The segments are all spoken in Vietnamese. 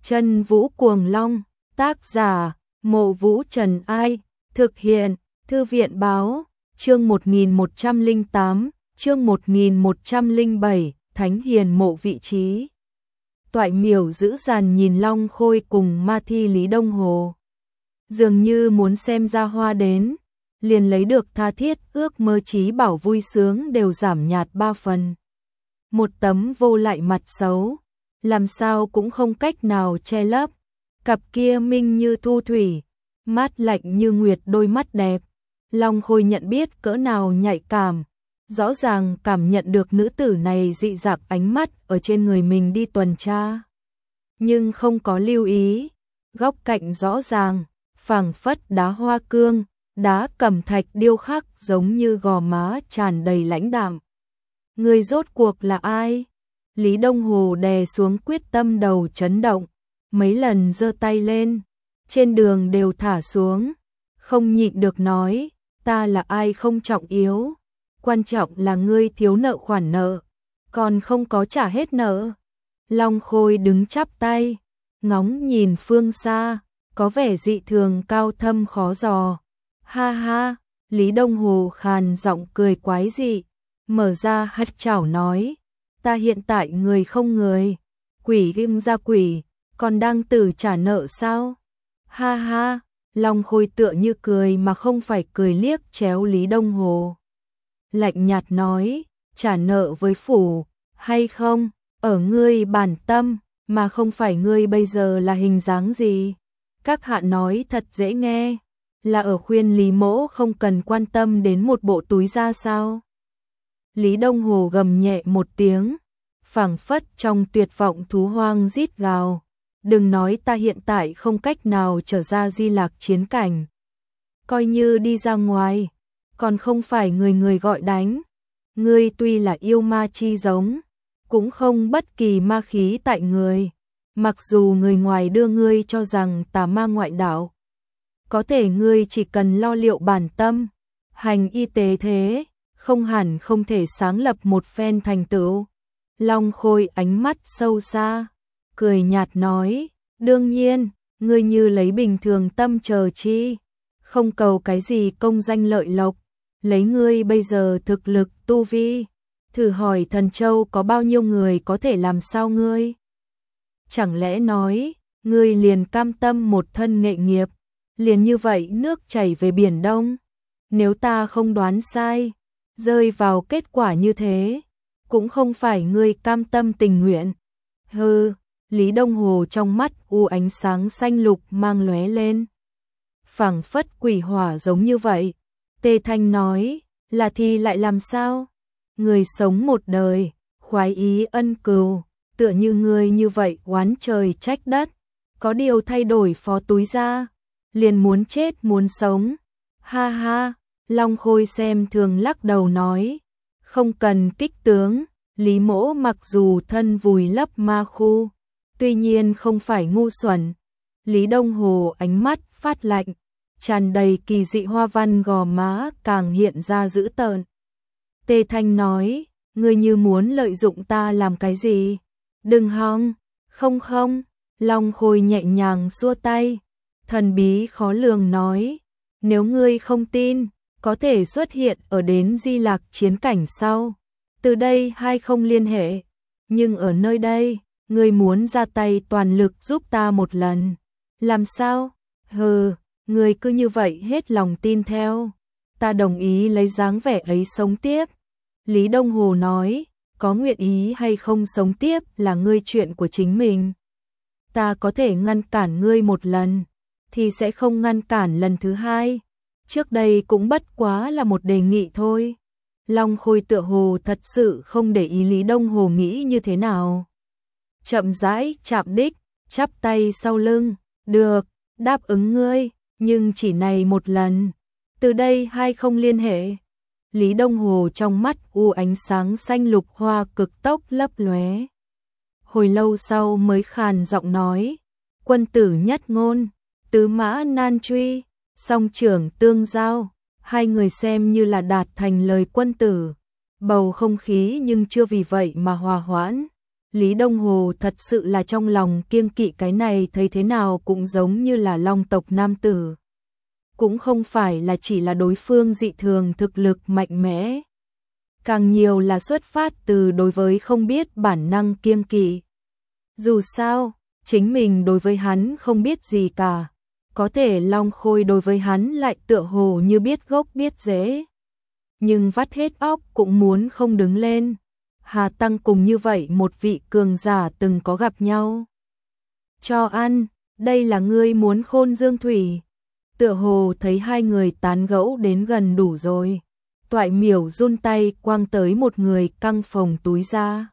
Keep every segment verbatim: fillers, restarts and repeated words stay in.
Chân Vũ Cuồng Long, tác giả, Mộ Vũ Trần Ai, thực hiện, Thư viện Báo, chương một nghìn một trăm lẻ tám, chương một nghìn một trăm lẻ bảy, Thánh Hiền Mộ vị trí. Toại Miểu giữ dàn nhìn Long Khôi cùng ma thi Lý Đông Hồ. Dường như muốn xem ra hoa đến, liền lấy được tha thiết ước mơ trí bảo vui sướng đều giảm nhạt ba phần. Một tấm vô lại mặt xấu, làm sao cũng không cách nào che lấp, cặp kia minh như thu thủy, mát lạnh như nguyệt đôi mắt đẹp. Long Khôi nhận biết cỡ nào nhạy cảm, rõ ràng cảm nhận được nữ tử này dị dạng ánh mắt ở trên người mình đi tuần tra. Nhưng không có lưu ý, góc cạnh rõ ràng, phảng phất đá hoa cương, đá cẩm thạch điêu khắc giống như gò má tràn đầy lãnh đạm. Người rốt cuộc là ai? Lý Đông Hồ đè xuống quyết tâm đầu chấn động, mấy lần giơ tay lên, trên đường đều thả xuống, không nhịn được nói, ta là ai không trọng yếu, quan trọng là ngươi thiếu nợ khoản nợ, còn không có trả hết nợ. Long Khôi đứng chắp tay, ngóng nhìn phương xa, có vẻ dị thường cao thâm khó dò. Ha ha, Lý Đông Hồ khàn giọng cười quái dị, mở ra hất chảo nói, ta hiện tại người không người, quỷ ghim ra quỷ, còn đang tử trả nợ sao? Ha ha, Long Khôi tựa như cười mà không phải cười liếc chéo Lý Đông Hồ. Lạnh nhạt nói, trả nợ với phủ, hay không, ở ngươi bản tâm, mà không phải ngươi bây giờ là hình dáng gì. Các hạ nói thật dễ nghe, là ở khuyên Lý Mỗ không cần quan tâm đến một bộ túi ra sao. Lý Đông Hồ gầm nhẹ một tiếng, phảng phất trong tuyệt vọng thú hoang rít gào. Đừng nói ta hiện tại không cách nào trở ra Di Lạc chiến cảnh. Coi như đi ra ngoài, còn không phải người người gọi đánh. Ngươi tuy là yêu ma chi giống, cũng không bất kỳ ma khí tại người. Mặc dù người ngoài đưa ngươi cho rằng tà ma ngoại đạo, có thể ngươi chỉ cần lo liệu bản tâm, hành y tế thế, không hẳn không thể sáng lập một phen thành tựu. Long Khôi ánh mắt sâu xa, cười nhạt nói, đương nhiên, ngươi như lấy bình thường tâm chờ chi, không cầu cái gì công danh lợi lộc, lấy ngươi bây giờ thực lực tu vi, thử hỏi Thần Châu có bao nhiêu người có thể làm sao ngươi? Chẳng lẽ nói, ngươi liền cam tâm một thân nghệ nghiệp, liền như vậy nước chảy về biển Đông? Nếu ta không đoán sai, rơi vào kết quả như thế, cũng không phải ngươi cam tâm tình nguyện. Hừ, Lý Đông Hồ trong mắt u ánh sáng xanh lục mang lóe lên, phảng phất quỷ hỏa giống như vậy. Tê Thanh nói, là thì lại làm sao? Người sống một đời, khoái ý ân cừu, tựa như ngươi như vậy oán trời trách đất, có điều thay đổi phó túi ra, liền muốn chết muốn sống. Ha ha, Long Khôi xem thường lắc đầu nói, không cần kích tướng, Lý Mỗ mặc dù thân vùi lấp ma khu, tuy nhiên không phải ngu xuẩn. Lý Đông Hồ ánh mắt phát lạnh, tràn đầy kỳ dị hoa văn gò má càng hiện ra dữ tợn. Tê Thanh nói, ngươi như muốn lợi dụng ta làm cái gì? Đừng hòng, không không, Long Khôi nhẹ nhàng xua tay, thần bí khó lường nói, nếu ngươi không tin, có thể xuất hiện ở đến Di Lạc chiến cảnh sau, từ đây hai không liên hệ, nhưng ở nơi đây, ngươi muốn ra tay toàn lực giúp ta một lần, làm sao? Hừ, ngươi cứ như vậy hết lòng tin theo, ta đồng ý lấy dáng vẻ ấy sống tiếp. Lý Đông Hồ nói, có nguyện ý hay không sống tiếp là ngươi chuyện của chính mình. Ta có thể ngăn cản ngươi một lần, thì sẽ không ngăn cản lần thứ hai. Trước đây cũng bất quá là một đề nghị thôi. Long Khôi tựa hồ thật sự không để ý Lý Đông Hồ nghĩ như thế nào. Chậm rãi chạm đích, chắp tay sau lưng, được, đáp ứng ngươi, nhưng chỉ này một lần. Từ đây hai không liên hệ. Lý Đông Hồ trong mắt u ánh sáng xanh lục hoa cực tốc lấp lóe. Hồi lâu sau mới khàn giọng nói, quân tử nhất ngôn, tứ mã nan truy, song trưởng tương giao, hai người xem như là đạt thành lời quân tử. Bầu không khí nhưng chưa vì vậy mà hòa hoãn. Lý Đông Hồ thật sự là trong lòng kiêng kỵ cái này, thấy thế nào cũng giống như là long tộc nam tử. Cũng không phải là chỉ là đối phương dị thường thực lực mạnh mẽ. Càng nhiều là xuất phát từ đối với không biết bản năng kiêng kỵ. Dù sao, chính mình đối với hắn không biết gì cả. Có thể Long Khôi đối với hắn lại tựa hồ như biết gốc biết rễ. Nhưng vắt hết óc cũng muốn không đứng lên. Hà Tăng cùng như vậy một vị cường giả từng có gặp nhau. Cho ăn, đây là ngươi muốn khôn dương thủy. Tựa hồ thấy hai người tán gẫu đến gần đủ rồi. Toại Miểu run tay quăng tới một người căng phồng túi ra.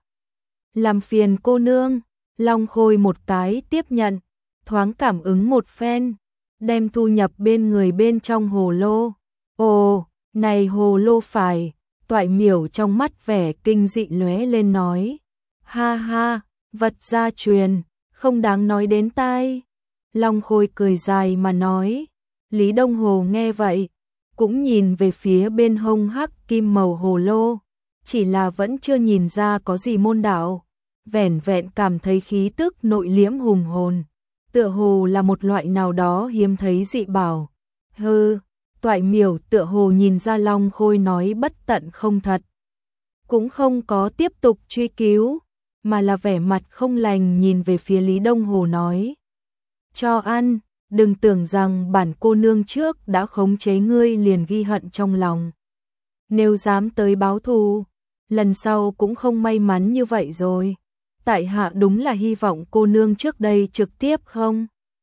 Làm phiền cô nương, Long Khôi một cái tiếp nhận, thoáng cảm ứng một phen, đem thu nhập bên người bên trong hồ lô. Ồ, này hồ lô phải, Toại Miểu trong mắt vẻ kinh dị lóe lên nói. Ha ha, vật gia truyền, không đáng nói đến tai. Long Khôi cười dài mà nói. Lý Đông Hồ nghe vậy, cũng nhìn về phía bên hông hắc kim màu hồ lô, chỉ là vẫn chưa nhìn ra có gì môn đạo, vẻn vẹn cảm thấy khí tức nội liễm hùng hồn, tựa hồ là một loại nào đó hiếm thấy dị bảo. Hừ, Toại Miểu tựa hồ nhìn ra Long Khôi nói bất tận không thật, cũng không có tiếp tục truy cứu, mà là vẻ mặt không lành nhìn về phía Lý Đông Hồ nói. Cho ăn. Đừng tưởng rằng bản cô nương trước đã khống chế ngươi liền ghi hận trong lòng. Nếu dám tới báo thù, lần sau cũng không may mắn như vậy rồi. Tại hạ đúng là hy vọng cô nương trước đây trực tiếp không.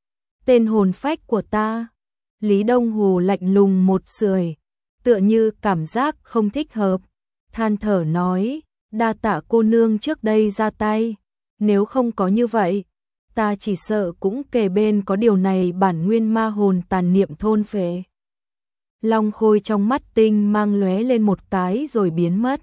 Tên hồn phách của ta. Lý Đông Hồ lạnh lùng một sưởi, tựa như cảm giác không thích hợp. Than thở nói, đa tạ cô nương trước đây ra tay. Nếu không có như vậy, ta chỉ sợ cũng kề bên có điều này bản nguyên ma hồn tàn niệm thôn phệ. Long Khôi trong mắt tinh mang lóe lên một cái rồi biến mất.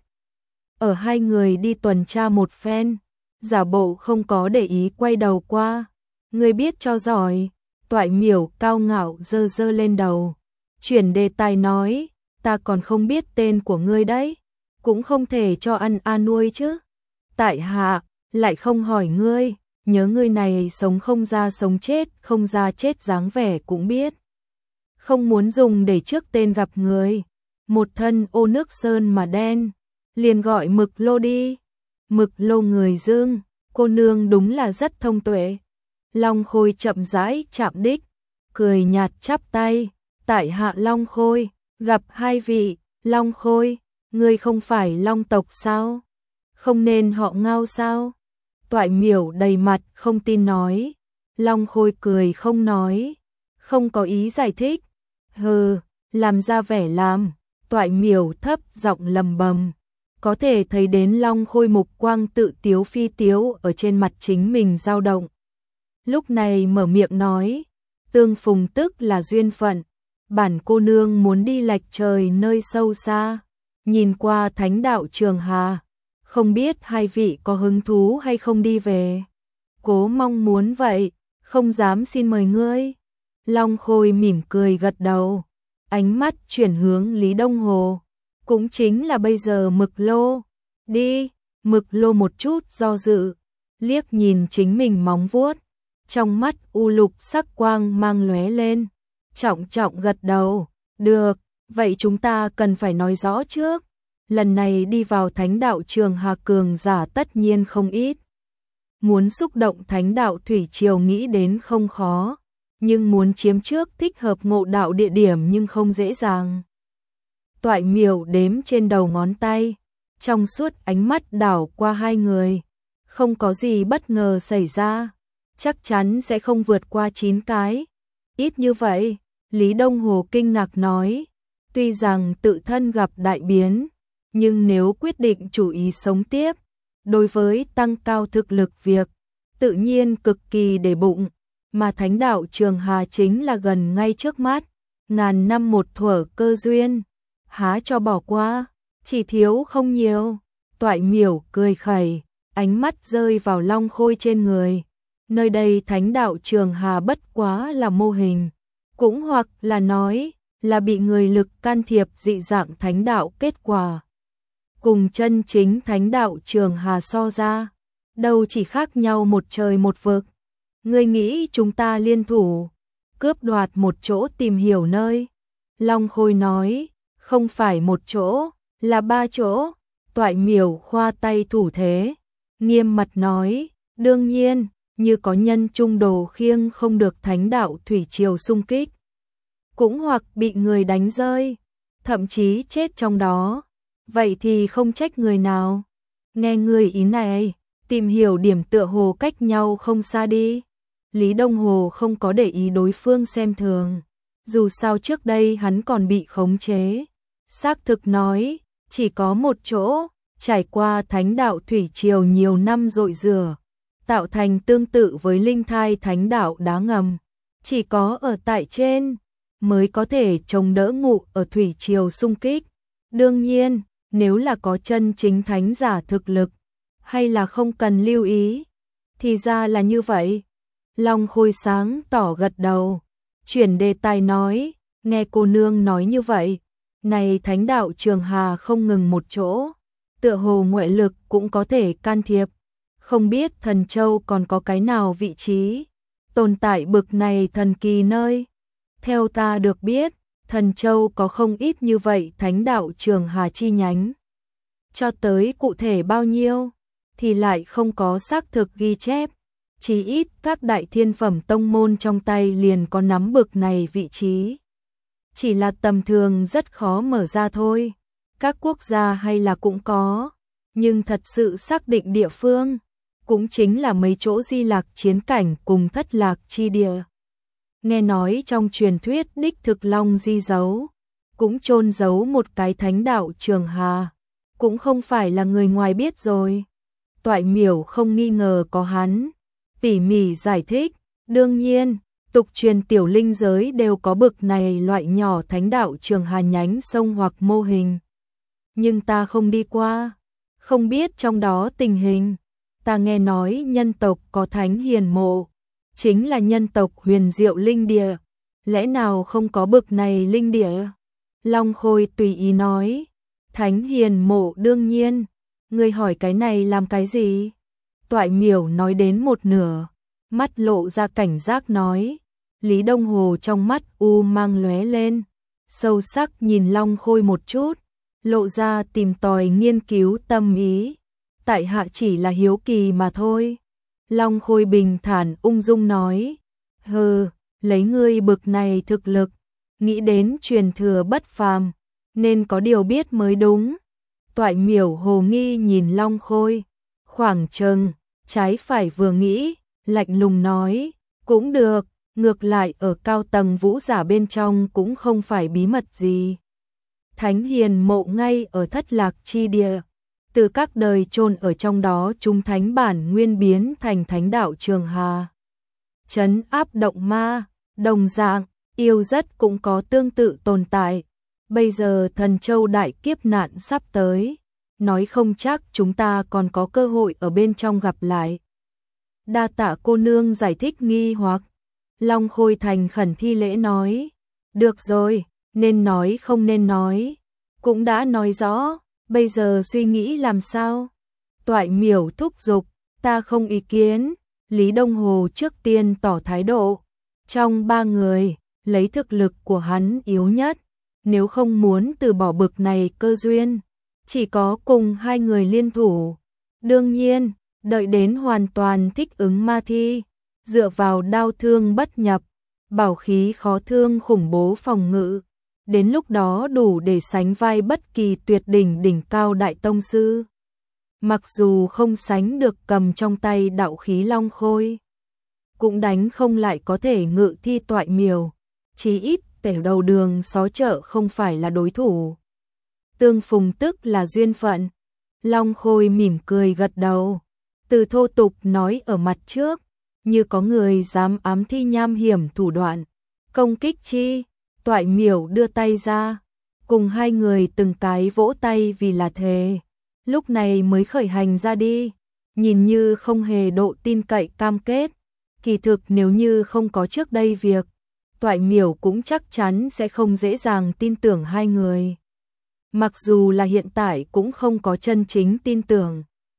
Ở hai người đi tuần tra một phen, giả bộ không có để ý quay đầu qua. Người biết cho giỏi, Toại Miểu cao ngạo dơ dơ lên đầu. Chuyển đề tài nói, ta còn không biết tên của ngươi đấy, cũng không thể cho ăn a nuôi chứ. Tại hạ, lại không hỏi ngươi. Nhớ người này sống không ra sống chết, không ra chết dáng vẻ cũng biết. Không muốn dùng để trước tên gặp người. Một thân ô nước sơn mà đen, liền gọi Mực Lô đi. Mực Lô người Dương, cô nương đúng là rất thông tuệ. Long Khôi chậm rãi chạm đích, cười nhạt chắp tay. Tại hạ Long Khôi, gặp hai vị. Long Khôi, ngươi không phải Long tộc sao? Không nên họ Ngao sao? Toại Miểu đầy mặt không tin nói. Long Khôi cười không nói, không có ý giải thích. Hừ, làm ra vẻ làm. Toại Miểu thấp giọng lầm bầm, có thể thấy đến Long Khôi mục quang tự tiếu phi tiếu ở trên mặt chính mình dao động. Lúc này mở miệng nói, tương phùng tức là duyên phận, bản cô nương muốn đi lạch trời nơi sâu xa, nhìn qua thánh đạo Trường Hà. Không biết hai vị có hứng thú hay không đi về. Cố mong muốn vậy, không dám xin mời ngươi. Long Khôi mỉm cười gật đầu, ánh mắt chuyển hướng Lý Đông Hồ. Cũng chính là bây giờ Mực Lô. Đi, Mực Lô một chút do dự, liếc nhìn chính mình móng vuốt. Trong mắt u lục sắc quang mang lóe lên. Trọng trọng gật đầu, được, vậy chúng ta cần phải nói rõ trước. Lần này đi vào thánh đạo Trường Hà cường giả tất nhiên không ít. Muốn xúc động thánh đạo thủy triều nghĩ đến không khó, nhưng muốn chiếm trước thích hợp ngộ đạo địa điểm nhưng không dễ dàng. Toại Miểu đếm trên đầu ngón tay, trong suốt ánh mắt đảo qua hai người, không có gì bất ngờ xảy ra, chắc chắn sẽ không vượt qua chín cái. Ít như vậy, Lý Đông Hồ kinh ngạc nói, tuy rằng tự thân gặp đại biến, nhưng nếu quyết định chủ ý sống tiếp, đối với tăng cao thực lực việc, tự nhiên cực kỳ để bụng, mà thánh đạo Trường Hà chính là gần ngay trước mắt, ngàn năm một thuở cơ duyên, há cho bỏ qua, chỉ thiếu không nhiều. Toại Miểu cười khẩy, ánh mắt rơi vào Long Khôi trên người. Nơi đây thánh đạo Trường Hà bất quá là mô hình, cũng hoặc là nói là bị người lực can thiệp dị dạng thánh đạo kết quả. Cùng chân chính thánh đạo Trường Hà so ra, đâu chỉ khác nhau một trời một vực. Ngươi nghĩ chúng ta liên thủ, cướp đoạt một chỗ tìm hiểu nơi. Long Khôi nói, không phải một chỗ, là ba chỗ. Toại Miểu khoa tay thủ thế, nghiêm mặt nói, đương nhiên, như có nhân trung đồ khiêng không được thánh đạo thủy triều xung kích, cũng hoặc bị người đánh rơi, thậm chí chết trong đó, vậy thì không trách người nào. Nghe người ý này, tìm hiểu điểm tựa hồ cách nhau không xa đi. Lý Đông Hồ không có để ý đối phương xem thường, dù sao trước đây hắn còn bị khống chế. Xác thực nói, chỉ có một chỗ, trải qua thánh đạo thủy triều nhiều năm dội rửa, tạo thành tương tự với linh thai thánh đạo đá ngầm. Chỉ có ở tại trên, mới có thể chống đỡ ngụ ở thủy triều xung kích. Đương nhiên, nếu là có chân chính thánh giả thực lực, hay là không cần lưu ý, thì ra là như vậy. Long Khôi sáng tỏ gật đầu, chuyển đề tài nói, nghe cô nương nói như vậy, này thánh đạo Trường Hà không ngừng một chỗ, tựa hồ ngoại lực cũng có thể can thiệp, không biết Thần Châu còn có cái nào vị trí tồn tại bực này thần kỳ nơi. Theo ta được biết, Thần Châu có không ít như vậy thánh đạo Trường Hà chi nhánh. Cho tới cụ thể bao nhiêu, thì lại không có xác thực ghi chép. Chỉ ít các đại thiên phẩm tông môn trong tay liền có nắm bực này vị trí. Chỉ là tầm thường rất khó mở ra thôi. Các quốc gia hay là cũng có, nhưng thật sự xác định địa phương, cũng chính là mấy chỗ di lạc chiến cảnh cùng thất lạc chi địa. Nghe nói trong truyền thuyết đích thực Long di giấu, cũng chôn giấu một cái thánh đạo Trường Hà, cũng không phải là người ngoài biết rồi. Toại Miểu không nghi ngờ có hắn, tỉ mỉ giải thích, đương nhiên, tục truyền tiểu linh giới đều có bực này loại nhỏ thánh đạo Trường Hà nhánh sông hoặc mô hình. Nhưng ta không đi qua, không biết trong đó tình hình. Ta nghe nói nhân tộc có thánh hiền mộ, chính là nhân tộc huyền diệu linh địa, lẽ nào không có bực này linh địa? Long Khôi tùy ý nói, thánh hiền mộ đương nhiên, ngươi hỏi cái này làm cái gì? Toại Miểu nói đến một nửa, mắt lộ ra cảnh giác nói, Lý Đông Hồ trong mắt u mang lóe lên, sâu sắc nhìn Long Khôi một chút, lộ ra tìm tòi nghiên cứu tâm ý. Tại hạ chỉ là hiếu kỳ mà thôi. Long Khôi bình thản ung dung nói, hừ, lấy ngươi bực này thực lực, nghĩ đến truyền thừa bất phàm, nên có điều biết mới đúng. Toại Miểu hồ nghi nhìn Long Khôi, khoảng chừng, trái phải vừa nghĩ, lạnh lùng nói, cũng được, ngược lại ở cao tầng vũ giả bên trong cũng không phải bí mật gì. Thánh hiền mộ ngay ở thất lạc chi địa, từ các đời chôn ở trong đó chúng thánh bản nguyên biến thành thánh đạo Trường Hà. Trấn áp động ma, đồng dạng, yêu rất cũng có tương tự tồn tại. Bây giờ Thần Châu đại kiếp nạn sắp tới, nói không chắc chúng ta còn có cơ hội ở bên trong gặp lại. Đa tạ cô nương giải thích nghi hoặc. Long Khôi thành khẩn thi lễ nói, được rồi, nên nói không nên nói, cũng đã nói rõ, bây giờ suy nghĩ làm sao? Toại Miểu thúc giục, ta không ý kiến. Lý Đông Hồ trước tiên tỏ thái độ, trong ba người, lấy thực lực của hắn yếu nhất, nếu không muốn từ bỏ bực này cơ duyên, chỉ có cùng hai người liên thủ. Đương nhiên, đợi đến hoàn toàn thích ứng ma thi, dựa vào đao thương bất nhập, bảo khí khó thương khủng bố phòng ngự, đến lúc đó đủ để sánh vai bất kỳ tuyệt đỉnh đỉnh cao đại tông sư. Mặc dù không sánh được cầm trong tay đạo khí Long Khôi, cũng đánh không lại có thể ngự thi Toại Miểu, chí ít tể đầu đường xó chợ không phải là đối thủ. Tương phùng tức là duyên phận. Long Khôi mỉm cười gật đầu, từ thô tục nói ở mặt trước, như có người dám ám thi nham hiểm thủ đoạn, công kích chi. Toại Miểu đưa tay ra, cùng hai người từng cái vỗ tay vì là thề, lúc này mới khởi hành ra đi, nhìn như không hề độ tin cậy cam kết, kỳ thực nếu như không có trước đây việc, Toại Miểu cũng chắc chắn sẽ không dễ dàng tin tưởng hai người. Mặc dù là hiện tại cũng không có chân chính tin tưởng.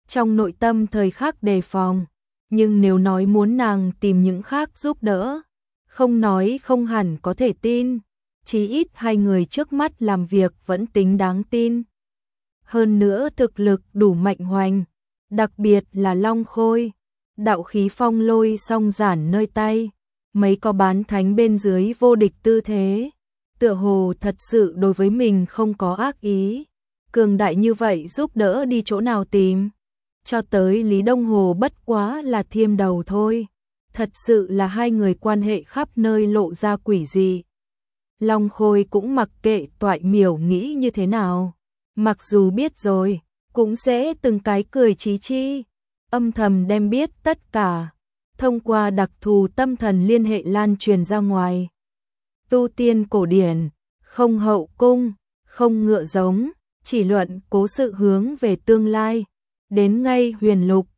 trong nội tâm thời khắc đề phòng, nhưng nếu nói muốn nàng tìm những khác giúp đỡ, không nói không hẳn có thể tin, chí ít hai người trước mắt làm việc vẫn tính đáng tin. Hơn nữa thực lực đủ mạnh hoành, đặc biệt là Long Khôi, đạo khí phong lôi song giản nơi tay, mấy có bán thánh bên dưới vô địch tư thế, tựa hồ thật sự đối với mình không có ác ý, cường đại như vậy giúp đỡ đi chỗ nào tìm, cho tới Lý Đông Hồ bất quá là thiêm đầu thôi, thật sự là hai người quan hệ khắp nơi lộ ra quỷ dị. Long Khôi cũng mặc kệ Toại Miểu nghĩ như thế nào, mặc dù biết rồi, cũng sẽ từng cái cười chí chi, âm thầm đem biết tất cả, thông qua đặc thù tâm thần liên hệ lan truyền ra ngoài. Tu tiên cổ điển, không hậu cung, không ngựa giống, chỉ luận cố sự hướng về tương lai, đến ngay huyền lục,